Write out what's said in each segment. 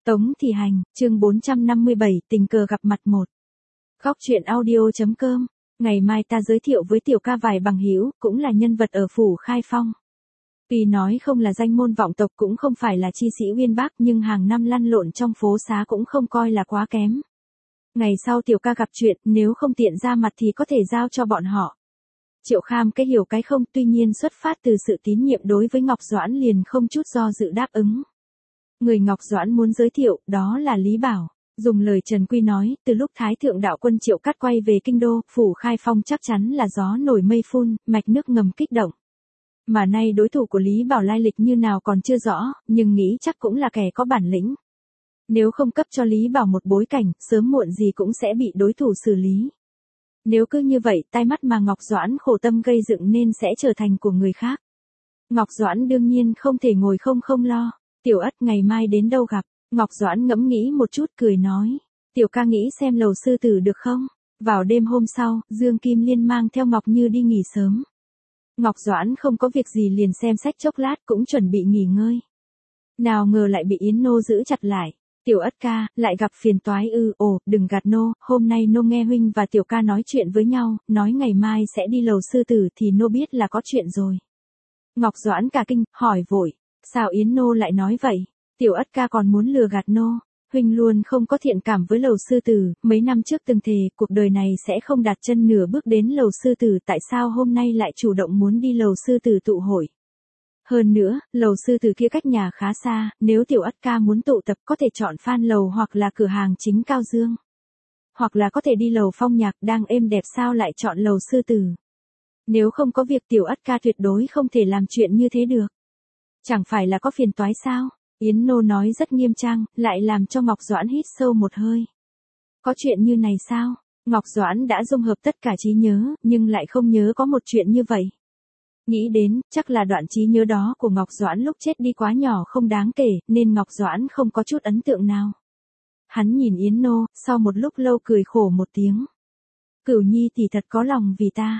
Tống Thị Hành, chương 457, tình cờ gặp mặt 1. Góc truyện audio.com. Ngày mai ta giới thiệu với tiểu ca vài bằng hữu, cũng là nhân vật ở phủ Khai Phong. Tuy nói không là danh môn vọng tộc cũng không phải là chi sĩ uyên bác nhưng hàng năm lăn lộn trong phố xá cũng không coi là quá kém. Ngày sau tiểu ca gặp chuyện, nếu không tiện ra mặt thì có thể giao cho bọn họ. Triệu Kham cái hiểu cái không, tuy nhiên xuất phát từ sự tín nhiệm đối với Ngọc Doãn liền không chút do dự đáp ứng. Người Ngọc Doãn muốn giới thiệu, đó là Lý Bảo. Dùng lời Trần Quy nói, từ lúc Thái Thượng Đạo Quân Triệu Cát quay về kinh đô, phủ Khai Phong chắc chắn là gió nổi mây phun, mạch nước ngầm kích động. Mà nay đối thủ của Lý Bảo lai lịch như nào còn chưa rõ, nhưng nghĩ chắc cũng là kẻ có bản lĩnh. Nếu không cấp cho Lý Bảo một bối cảnh, sớm muộn gì cũng sẽ bị đối thủ xử lý. Nếu cứ như vậy, tai mắt mà Ngọc Doãn khổ tâm gây dựng nên sẽ trở thành của người khác. Ngọc Doãn đương nhiên không thể ngồi không lo. Tiểu Ất ngày mai đến đâu gặp? Ngọc Doãn ngẫm nghĩ một chút cười nói. Tiểu ca nghĩ xem lầu sư tử được không? Vào đêm hôm sau, Dương Kim Liên mang theo Ngọc Như đi nghỉ sớm. Ngọc Doãn không có việc gì liền xem sách chốc lát cũng chuẩn bị nghỉ ngơi. Nào ngờ lại bị Yến Nô giữ chặt lại. Tiểu Ất ca, lại gặp phiền toái ư? Ồ, đừng gạt nô, hôm nay nô nghe huynh và tiểu ca nói chuyện với nhau, nói ngày mai sẽ đi lầu sư tử thì nô biết là có chuyện rồi. Ngọc Doãn cả kinh, hỏi vội. Sao Yến Nô lại nói vậy? Tiểu Ất ca còn muốn lừa gạt nô. Huynh luôn không có thiện cảm với lầu sư tử, mấy năm trước từng thề, cuộc đời này sẽ không đặt chân nửa bước đến lầu sư tử, tại sao hôm nay lại chủ động muốn đi lầu sư tử tụ hội? Hơn nữa, lầu sư tử kia cách nhà khá xa, nếu Tiểu Ất ca muốn tụ tập có thể chọn Phan Lầu hoặc là cửa hàng chính Cao Dương. Hoặc là có thể đi lầu Phong Nhạc đang êm đẹp, sao lại chọn lầu sư tử? Nếu không có việc Tiểu Ất ca tuyệt đối không thể làm chuyện như thế được. Chẳng phải là có phiền toái sao? Yến Nô nói rất nghiêm trang, lại làm cho Ngọc Doãn hít sâu một hơi. Có chuyện như này sao? Ngọc Doãn đã dung hợp tất cả trí nhớ, nhưng lại không nhớ có một chuyện như vậy. Nghĩ đến, chắc là đoạn trí nhớ đó của Ngọc Doãn lúc chết đi quá nhỏ không đáng kể, nên Ngọc Doãn không có chút ấn tượng nào. Hắn nhìn Yến Nô, sau một lúc lâu cười khổ một tiếng. Cửu Nhi thì thật có lòng vì ta.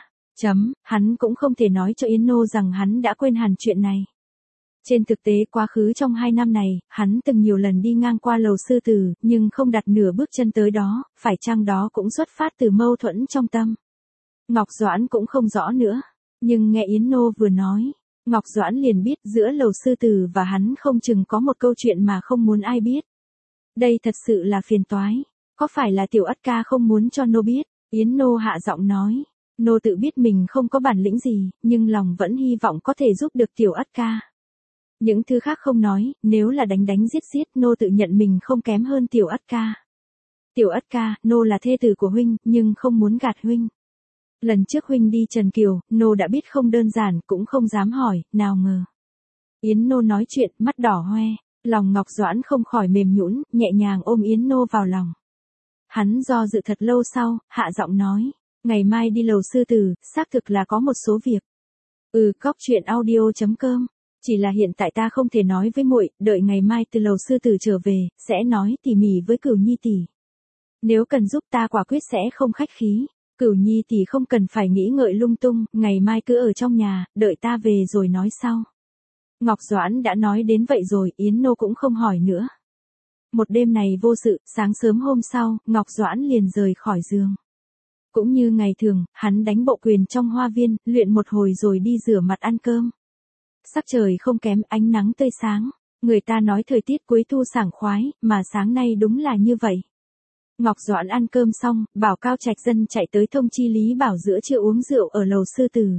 Hắn cũng không thể nói cho Yến Nô rằng hắn đã quên hẳn chuyện này. Trên thực tế quá khứ trong 2 năm này, hắn từng nhiều lần đi ngang qua lầu sư tử, nhưng không đặt nửa bước chân tới đó, phải chăng đó cũng xuất phát từ mâu thuẫn trong tâm. Ngọc Doãn cũng không rõ nữa, nhưng nghe Yến Nô vừa nói, Ngọc Doãn liền biết giữa lầu sư tử và hắn không chừng có một câu chuyện mà không muốn ai biết. Đây thật sự là phiền toái, có phải là Tiểu Ất ca không muốn cho nô biết? Yến Nô hạ giọng nói, nô tự biết mình không có bản lĩnh gì, nhưng lòng vẫn hy vọng có thể giúp được Tiểu Ất ca. Những thứ khác không nói, nếu là đánh giết, nô tự nhận mình không kém hơn Tiểu Ất ca. Tiểu Ất ca, nô là thê tử của huynh, nhưng không muốn gạt huynh. Lần trước huynh đi Trần Kiều, nô đã biết không đơn giản, cũng không dám hỏi, nào ngờ. Yến Nô nói chuyện, mắt đỏ hoe, lòng Ngọc Doãn không khỏi mềm nhũn, nhẹ nhàng ôm Yến Nô vào lòng. Hắn do dự thật lâu sau, hạ giọng nói, ngày mai đi lầu sư tử, xác thực là có một số việc. Góc truyện audio.com. Chỉ là hiện tại ta không thể nói với muội, đợi ngày mai từ lầu sư tử trở về, sẽ nói tỉ mỉ với Cửu Nhi tỷ. Nếu cần giúp ta quả quyết sẽ không khách khí. Cửu Nhi tỷ không cần phải nghĩ ngợi lung tung, ngày mai cứ ở trong nhà, đợi ta về rồi nói sau. Ngọc Doãn đã nói đến vậy rồi, Yến Nô cũng không hỏi nữa. Một đêm này vô sự, sáng sớm hôm sau, Ngọc Doãn liền rời khỏi giường. Cũng như ngày thường, hắn đánh bộ quyền trong hoa viên, luyện một hồi rồi đi rửa mặt ăn cơm. Sắc trời không kém, ánh nắng tươi sáng. Người ta nói thời tiết cuối thu sảng khoái, mà sáng nay đúng là như vậy. Ngọc Doãn ăn cơm xong, bảo Cao Trạch Dân chạy tới thông chi Lý Bảo giữa trưa uống rượu ở lầu sư tử.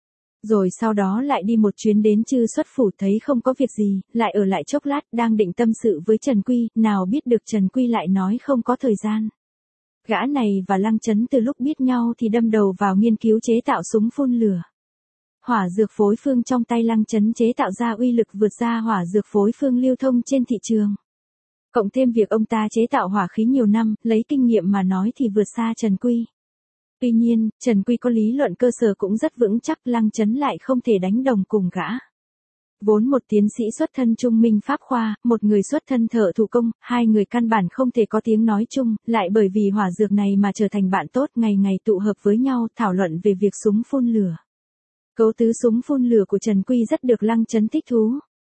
Rồi sau đó lại đi một chuyến đến Chư Xuất Phủ, thấy không có việc gì, lại ở lại chốc lát, đang định tâm sự với Trần Quy, nào biết được Trần Quy lại nói không có thời gian. Gã này và Lăng Chấn từ lúc biết nhau thì đâm đầu vào nghiên cứu chế tạo súng phun lửa. Hỏa dược phối phương trong tay Lăng Chấn chế tạo ra uy lực vượt ra hỏa dược phối phương lưu thông trên thị trường. Cộng thêm việc ông ta chế tạo hỏa khí nhiều năm, lấy kinh nghiệm mà nói thì vượt xa Trần Quy. Tuy nhiên, Trần Quy có lý luận cơ sở cũng rất vững chắc, Lăng Chấn lại không thể đánh đồng cùng gã. Vốn một tiến sĩ xuất thân trung minh pháp khoa, một người xuất thân thợ thủ công, hai người căn bản không thể có tiếng nói chung, lại bởi vì hỏa dược này mà trở thành bạn tốt, ngày ngày tụ hợp với nhau thảo luận về việc súng phun lửa. Cấu tứ súng phun lửa của Trần Quy rất được Lăng Chấn thích thú.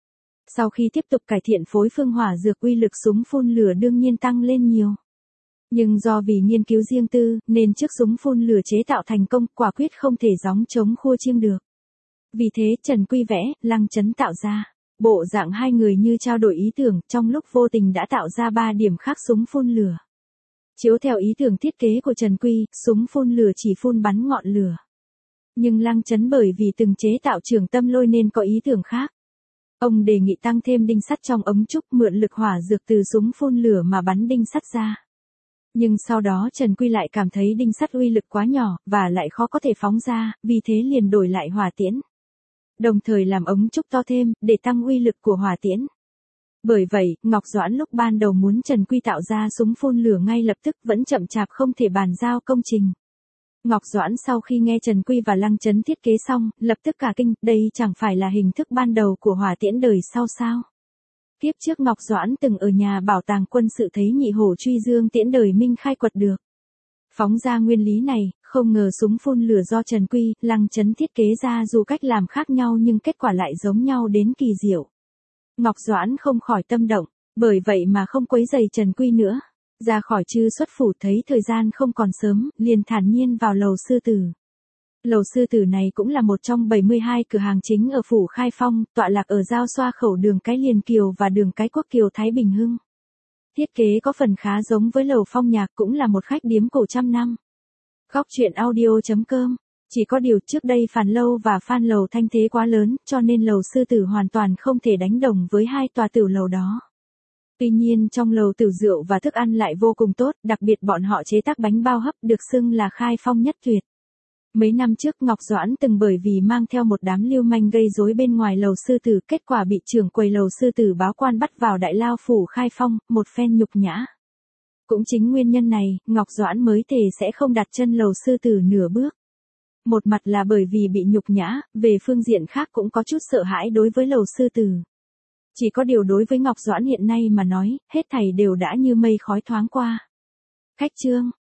Sau khi tiếp tục cải thiện phối phương hỏa dược, uy lực súng phun lửa đương nhiên tăng lên nhiều. Nhưng do vì nghiên cứu riêng tư, nên chiếc súng phun lửa chế tạo thành công, quả quyết không thể gióng trống khua chiêng được. Vì thế Trần Quy vẽ, Lăng Chấn tạo ra. Bộ dạng hai người như trao đổi ý tưởng, trong lúc vô tình đã tạo ra 3 điểm khác súng phun lửa. Chiếu theo ý tưởng thiết kế của Trần Quy, súng phun lửa chỉ phun bắn ngọn lửa. Nhưng Lăng Chấn bởi vì từng chế tạo trường tâm lôi nên có ý tưởng khác. Ông đề nghị tăng thêm đinh sắt trong ống trúc, mượn lực hỏa dược từ súng phun lửa mà bắn đinh sắt ra. Nhưng sau đó Trần Quy lại cảm thấy đinh sắt uy lực quá nhỏ, và lại khó có thể phóng ra, vì thế liền đổi lại hỏa tiễn. Đồng thời làm ống trúc to thêm, để tăng uy lực của hỏa tiễn. Bởi vậy, Ngọc Doãn lúc ban đầu muốn Trần Quy tạo ra súng phun lửa ngay lập tức vẫn chậm chạp không thể bàn giao công trình. Ngọc Doãn sau khi nghe Trần Quy và Lăng Chấn thiết kế xong, lập tức cả kinh, đây chẳng phải là hình thức ban đầu của hỏa tiễn đời sau sao? Kiếp trước Ngọc Doãn từng ở nhà bảo tàng quân sự thấy nhị hổ truy dương tiễn đời Minh khai quật được. Phóng ra nguyên lý này, không ngờ súng phun lửa do Trần Quy, Lăng Chấn thiết kế ra dù cách làm khác nhau nhưng kết quả lại giống nhau đến kỳ diệu. Ngọc Doãn không khỏi tâm động, bởi vậy mà không quấy rầy Trần Quy nữa. Ra khỏi Trư Xuất Phủ thấy thời gian không còn sớm, liền thản nhiên vào lầu sư tử. Lầu sư tử này cũng là một trong 72 cửa hàng chính ở Phủ Khai Phong, tọa lạc ở giao xoa khẩu đường cái Liền Kiều và đường cái Quốc Kiều Thái Bình Hưng. Thiết kế có phần khá giống với lầu Phong Nhạc, cũng là một khách điếm cổ trăm năm. Góc truyện audio.com. Chỉ có điều trước đây Phàn Lâu và Phan Lầu thanh thế quá lớn, cho nên lầu sư tử hoàn toàn không thể đánh đồng với hai tòa tiểu lầu đó. Tuy nhiên trong lầu tiểu rượu và thức ăn lại vô cùng tốt, đặc biệt bọn họ chế tác bánh bao hấp được xưng là khai phong nhất tuyệt. Mấy năm trước Ngọc Doãn từng bởi vì mang theo một đám lưu manh gây rối bên ngoài lầu sư tử, kết quả bị trưởng quầy lầu sư tử báo quan bắt vào đại lao Phủ Khai Phong, một phen nhục nhã. Cũng chính nguyên nhân này, Ngọc Doãn mới thề sẽ không đặt chân lầu sư tử nửa bước. Một mặt là bởi vì bị nhục nhã, về phương diện khác cũng có chút sợ hãi đối với lầu sư tử. Chỉ có điều đối với Ngọc Doãn hiện nay mà nói, hết thảy đều đã như mây khói thoáng qua. Khách trương.